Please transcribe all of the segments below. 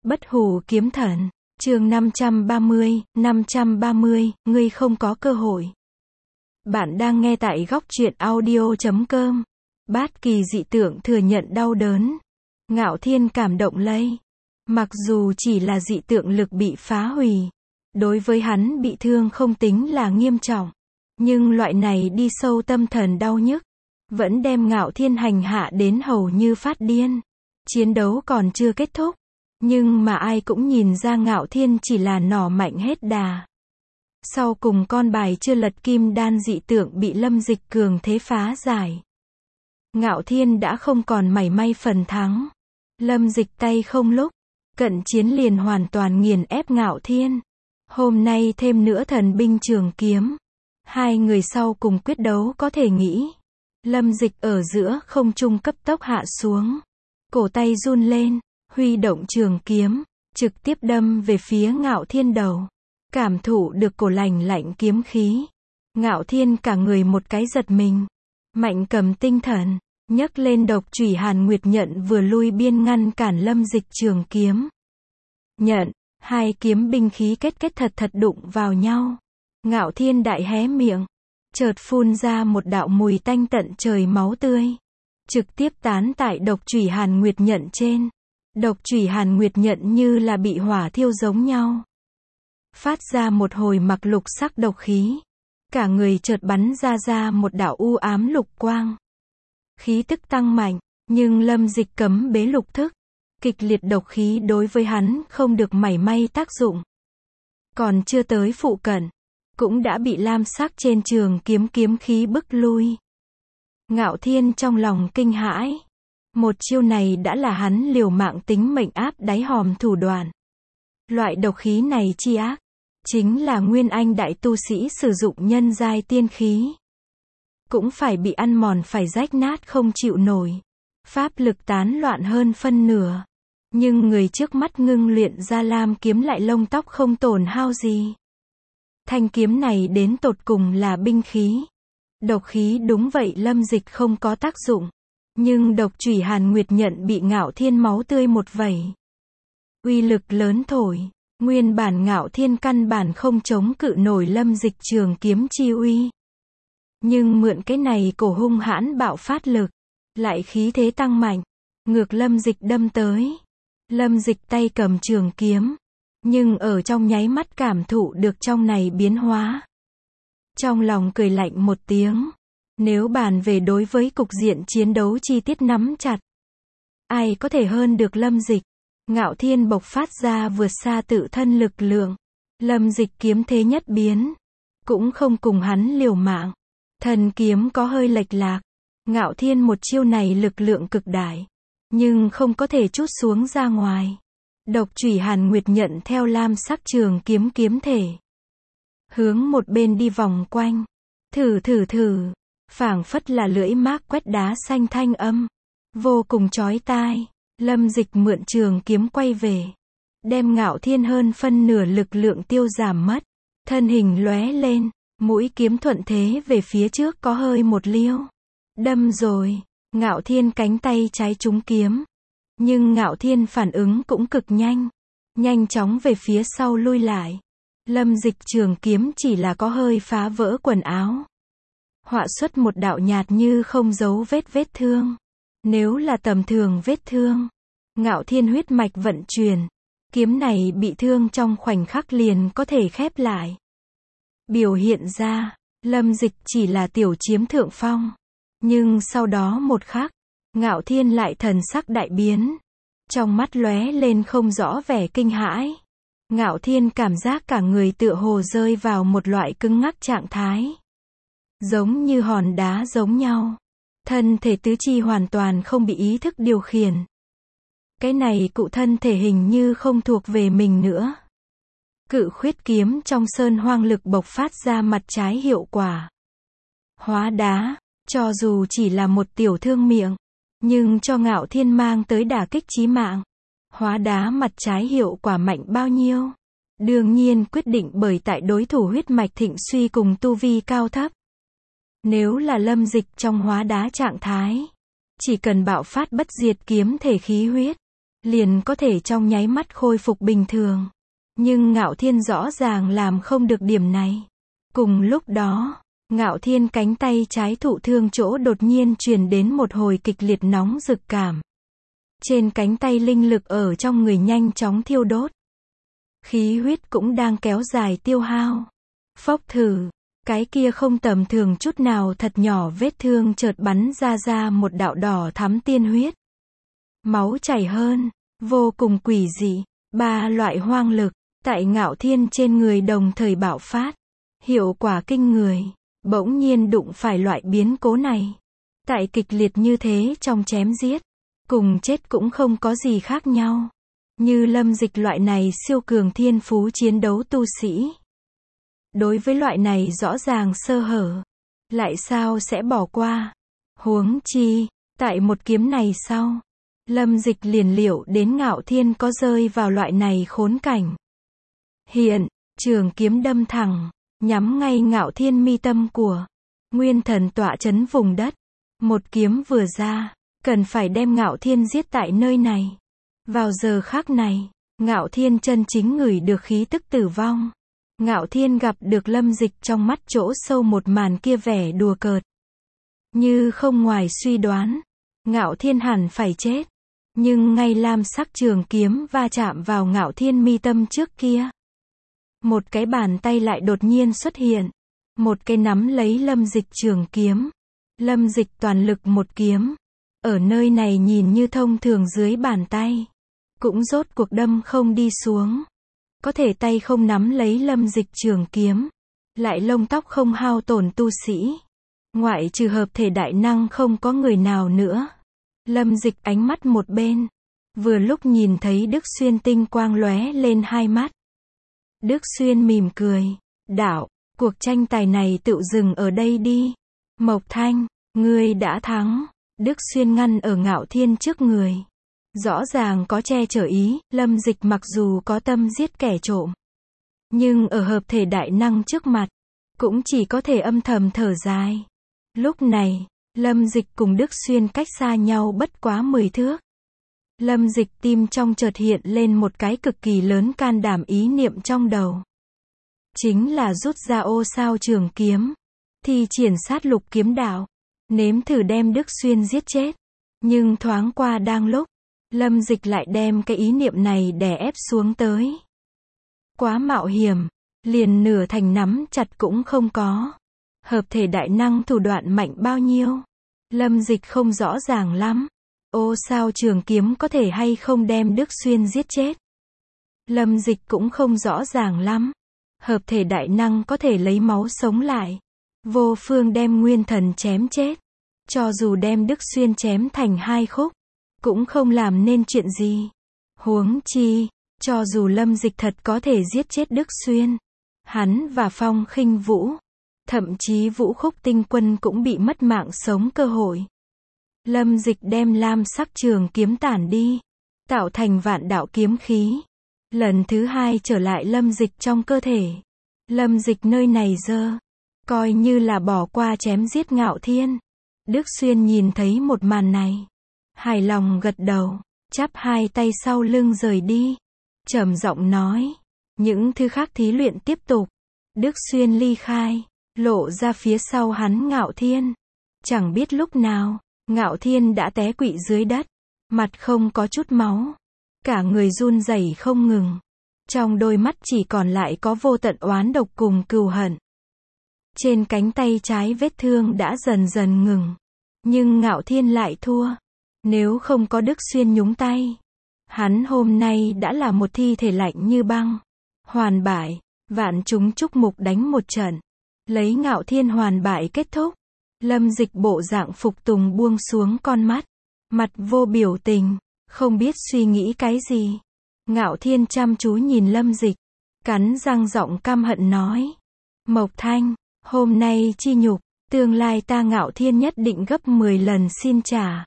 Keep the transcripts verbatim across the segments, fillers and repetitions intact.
Bất hủ kiếm thần, chương năm trăm ba mươi, năm trăm ba mươi, ngươi không có cơ hội. Bạn đang nghe tại góc truyện audio chấm com. Bát kỳ dị tượng thừa nhận đau đớn. Ngạo Thiên cảm động lây. Mặc dù chỉ là dị tượng lực bị phá hủy, đối với hắn bị thương không tính là nghiêm trọng. Nhưng loại này đi sâu tâm thần đau nhức, vẫn đem Ngạo Thiên hành hạ đến hầu như phát điên. Chiến đấu còn chưa kết thúc, nhưng mà ai cũng nhìn ra Ngạo Thiên chỉ là nỏ mạnh hết đà. Sau cùng con bài chưa lật kim đan dị tượng bị Lâm Dịch cường thế phá giải. Ngạo Thiên đã không còn mảy may phần thắng. Lâm Dịch tay không lúc, cận chiến liền hoàn toàn nghiền ép Ngạo Thiên. Hôm nay thêm nữa thần binh trường kiếm. Hai người sau cùng quyết đấu có thể nghĩ. Lâm Dịch ở giữa không trung cấp tốc hạ xuống. Cổ tay run lên, huy động trường kiếm, trực tiếp đâm về phía Ngạo Thiên đầu. Cảm thụ được cổ lạnh lạnh kiếm khí. Ngạo Thiên cả người một cái giật mình. Mạnh cầm tinh thần, nhấc lên độc chủy Hàn Nguyệt nhận vừa lui biên ngăn cản Lâm Dịch trường kiếm. Nhận, hai kiếm binh khí kết kết thật thật đụng vào nhau. Ngạo Thiên đại hé miệng, chợt phun ra một đạo mùi tanh tận trời máu tươi. Trực tiếp tán tại độc chủy Hàn Nguyệt nhận trên. Độc chủy Hàn Nguyệt nhận như là bị hỏa thiêu giống nhau. Phát ra một hồi mặc lục sắc độc khí. Cả người chợt bắn ra ra một đạo u ám lục quang. Khí tức tăng mạnh, nhưng Lâm Dịch cấm bế lục thức. Kịch liệt độc khí đối với hắn không được mảy may tác dụng. Còn chưa tới phụ cận, cũng đã bị lam sắc trên trường kiếm kiếm khí bức lui. Ngạo Thiên trong lòng kinh hãi. Một chiêu này đã là hắn liều mạng tính mệnh áp đáy hòm thủ đoạn. Loại độc khí này chi ác, chính là nguyên anh đại tu sĩ sử dụng nhân giai tiên khí. Cũng phải bị ăn mòn phải rách nát không chịu nổi. Pháp lực tán loạn hơn phân nửa. Nhưng người trước mắt ngưng luyện ra lam kiếm lại lông tóc không tổn hao gì. Thanh kiếm này đến tột cùng là binh khí. Độc khí đúng vậy Lâm Dịch không có tác dụng. Nhưng độc chủy Hàn Nguyệt nhận bị Ngạo Thiên máu tươi một vẩy. Uy lực lớn thổi. Nguyên bản Ngạo Thiên căn bản không chống cự nổi Lâm Dịch trường kiếm chi uy. Nhưng mượn cái này cổ hung hãn bạo phát lực. Lại khí thế tăng mạnh. Ngược Lâm Dịch đâm tới. Lâm Dịch tay cầm trường kiếm. Nhưng ở trong nháy mắt cảm thụ được trong này biến hóa. Trong lòng cười lạnh một tiếng. Nếu bàn về đối với cục diện chiến đấu chi tiết nắm chặt. Ai có thể hơn được Lâm Dịch. Ngạo Thiên bộc phát ra vượt xa tự thân lực lượng. Lâm Dịch kiếm thế nhất biến. Cũng không cùng hắn liều mạng. Thần kiếm có hơi lệch lạc. Ngạo Thiên một chiêu này lực lượng cực đại. Nhưng không có thể trút xuống ra ngoài. Độc chủy Hàn Nguyệt nhận theo lam sắc trường kiếm kiếm thể. Hướng một bên đi vòng quanh. Thử thử thử. Phảng phất là lưỡi mác quét đá xanh thanh âm. Vô cùng chói tai. Lâm Dịch mượn trường kiếm quay về. Đem Ngạo Thiên hơn phân nửa lực lượng tiêu giảm mất. Thân hình lóe lên. Mũi kiếm thuận thế về phía trước có hơi một liêu. Đâm rồi. Ngạo Thiên cánh tay trái trúng kiếm. Nhưng Ngạo Thiên phản ứng cũng cực nhanh. Nhanh chóng về phía sau lui lại. Lâm Dịch trường kiếm chỉ là có hơi phá vỡ quần áo. Họa xuất một đạo nhạt như không dấu vết vết thương. Nếu là tầm thường vết thương. Ngạo Thiên huyết mạch vận chuyển. Kiếm này bị thương trong khoảnh khắc liền có thể khép lại. Biểu hiện ra, Lâm Dịch chỉ là tiểu chiếm thượng phong. Nhưng sau đó một khắc, Ngạo Thiên lại thần sắc đại biến. Trong mắt lóe lên không rõ vẻ kinh hãi. Ngạo Thiên cảm giác cả người tựa hồ rơi vào một loại cứng ngắc trạng thái. Giống như hòn đá giống nhau. Thân thể tứ chi hoàn toàn không bị ý thức điều khiển. Cái này cụ thân thể hình như không thuộc về mình nữa. Cự khuyết kiếm trong sơn hoang lực bộc phát ra mặt trái hiệu quả. Hóa đá, cho dù chỉ là một tiểu thương miệng, nhưng cho Ngạo Thiên mang tới đả kích chí mạng. Hóa đá mặt trái hiệu quả mạnh bao nhiêu? Đương nhiên quyết định bởi tại đối thủ huyết mạch thịnh suy cùng tu vi cao thấp. Nếu là Lâm Dịch trong hóa đá trạng thái, chỉ cần bạo phát bất diệt kiếm thể khí huyết, liền có thể trong nháy mắt khôi phục bình thường. Nhưng Ngạo Thiên rõ ràng làm không được điểm này. Cùng lúc đó, Ngạo Thiên cánh tay trái thụ thương chỗ đột nhiên truyền đến một hồi kịch liệt nóng rực cảm. Trên cánh tay linh lực ở trong người nhanh chóng thiêu đốt. Khí huyết cũng đang kéo dài tiêu hao. Phốc thử, cái kia không tầm thường chút nào thật nhỏ vết thương chợt bắn ra ra một đạo đỏ thắm tiên huyết. Máu chảy hơn, vô cùng quỷ dị, ba loại hoang lực, tại Ngạo Thiên trên người đồng thời bạo phát. Hiệu quả kinh người, bỗng nhiên đụng phải loại biến cố này. Tại kịch liệt như thế trong chém giết, cùng chết cũng không có gì khác nhau. Như Lâm Dịch loại này siêu cường thiên phú chiến đấu tu sĩ. Đối với loại này rõ ràng sơ hở, lại sao sẽ bỏ qua. Huống chi, tại một kiếm này sau, Lâm Dịch liền liệu đến Ngạo Thiên có rơi vào loại này khốn cảnh. Hiện, trường kiếm đâm thẳng, nhắm ngay Ngạo Thiên mi tâm của Nguyên Thần tọa chấn vùng đất. Một kiếm vừa ra, cần phải đem Ngạo Thiên giết tại nơi này. Vào giờ khắc này, Ngạo Thiên chân chính ngửi được khí tức tử vong. Ngạo Thiên gặp được Lâm Dịch trong mắt chỗ sâu một màn kia vẻ đùa cợt. Như không ngoài suy đoán, Ngạo Thiên hẳn phải chết. Nhưng ngay lam sắc trường kiếm va chạm vào Ngạo Thiên mi tâm trước kia. Một cái bàn tay lại đột nhiên xuất hiện. Một cái nắm lấy Lâm Dịch trường kiếm. Lâm Dịch toàn lực một kiếm. Ở nơi này nhìn như thông thường dưới bàn tay. Cũng rốt cuộc đâm không đi xuống. Có thể tay không nắm lấy Lâm Dịch trường kiếm. Lại lông tóc không hao tổn tu sĩ. Ngoại trừ hợp thể đại năng không có người nào nữa. Lâm Dịch ánh mắt một bên. Vừa lúc nhìn thấy Đức Xuyên tinh quang lóe lên hai mắt. Đức Xuyên mỉm cười. Đạo, cuộc tranh tài này tự dừng ở đây đi. Mộc Thanh, ngươi đã thắng. Đức Xuyên ngăn ở Ngạo Thiên trước người. Rõ ràng có che chở ý, Lâm Dịch mặc dù có tâm giết kẻ trộm. Nhưng ở hợp thể đại năng trước mặt, cũng chỉ có thể âm thầm thở dài. Lúc này, Lâm Dịch cùng Đức Xuyên cách xa nhau bất quá mười thước. Lâm Dịch tim trong chợt hiện lên một cái cực kỳ lớn can đảm ý niệm trong đầu. Chính là rút ra ô sao trường kiếm. Thi triển sát lục kiếm đạo. Nếm thử đem Đức Xuyên giết chết. Nhưng thoáng qua đang lúc, Lâm Dịch lại đem cái ý niệm này đè ép xuống tới. Quá mạo hiểm, liền nửa thành nắm chặt cũng không có. Hợp thể đại năng thủ đoạn mạnh bao nhiêu? Lâm Dịch không rõ ràng lắm. Ô sao trường kiếm có thể hay không đem Đức Xuyên giết chết? Lâm Dịch cũng không rõ ràng lắm. Hợp thể đại năng có thể lấy máu sống lại. Vô phương đem Nguyên Thần chém chết. Cho dù đem Đức Xuyên chém thành hai khúc, cũng không làm nên chuyện gì. Huống chi, cho dù Lâm Dịch thật có thể giết chết Đức Xuyên, hắn và Phong Khinh Vũ, thậm chí Vũ Khúc Tinh Quân cũng bị mất mạng sống cơ hội. Lâm Dịch đem lam sắc trường kiếm tản đi, tạo thành vạn đạo kiếm khí. Lần thứ hai trở lại Lâm Dịch trong cơ thể. Lâm Dịch nơi này dơ, coi như là bỏ qua chém giết Ngạo Thiên. Đức Xuyên nhìn thấy một màn này, hài lòng gật đầu, chắp hai tay sau lưng rời đi. Trầm giọng nói, những thứ khác thí luyện tiếp tục. Đức Xuyên ly khai, lộ ra phía sau hắn Ngạo Thiên. Chẳng biết lúc nào, Ngạo Thiên đã té quỵ dưới đất, mặt không có chút máu, cả người run rẩy không ngừng. Trong đôi mắt chỉ còn lại có vô tận oán độc cùng cừu hận. Trên cánh tay trái vết thương đã dần dần ngừng, nhưng Ngạo Thiên lại thua. Nếu không có Đức Xuyên nhúng tay, hắn hôm nay đã là một thi thể lạnh như băng. Hoàn bại, vạn chúng chúc mục đánh một trận, lấy Ngạo Thiên hoàn bại kết thúc. Lâm Dịch bộ dạng phục tùng buông xuống con mắt, mặt vô biểu tình, không biết suy nghĩ cái gì. Ngạo Thiên chăm chú nhìn Lâm Dịch, cắn răng giọng căm hận nói: Mộc Thanh, hôm nay chi nhục, tương lai ta Ngạo Thiên nhất định gấp mười lần xin trả.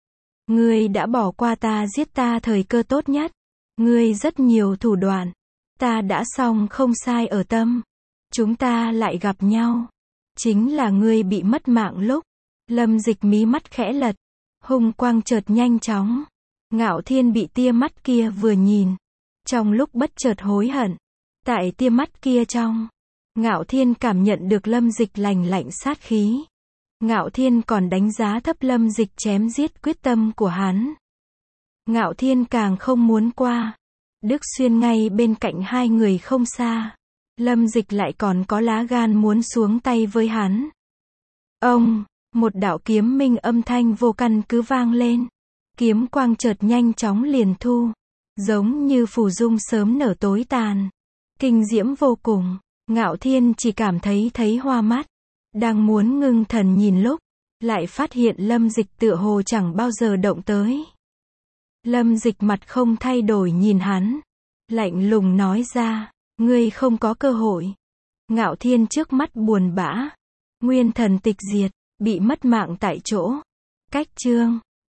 Ngươi đã bỏ qua ta giết ta thời cơ tốt nhất. Ngươi rất nhiều thủ đoạn, ta đã xong không sai ở tâm. Chúng ta lại gặp nhau, chính là ngươi bị mất mạng lúc. Lâm Dịch mí mắt khẽ lật, hung quang chợt nhanh chóng, Ngạo Thiên bị tia mắt kia vừa nhìn. Trong lúc bất chợt hối hận. Tại tia mắt kia trong. Ngạo Thiên cảm nhận được Lâm Dịch lành lạnh sát khí. Ngạo Thiên còn đánh giá thấp Lâm Dịch chém giết quyết tâm của hắn. Ngạo Thiên càng không muốn qua. Đức Xuyên ngay bên cạnh hai người không xa. Lâm Dịch lại còn có lá gan muốn xuống tay với hắn. Ông, một đạo kiếm minh âm thanh vô căn cứ vang lên. Kiếm quang chợt nhanh chóng liền thu. Giống như phù dung sớm nở tối tàn. Kinh diễm vô cùng. Ngạo Thiên chỉ cảm thấy thấy hoa mắt. Đang muốn ngưng thần nhìn lúc. Lại phát hiện Lâm Dịch tựa hồ chẳng bao giờ động tới. Lâm Dịch mặt không thay đổi nhìn hắn. Lạnh lùng nói ra. Ngươi không có cơ hội. Ngạo Thiên trước mắt buồn bã. Nguyên thần tịch diệt. Bị mất mạng tại chỗ. Cách chương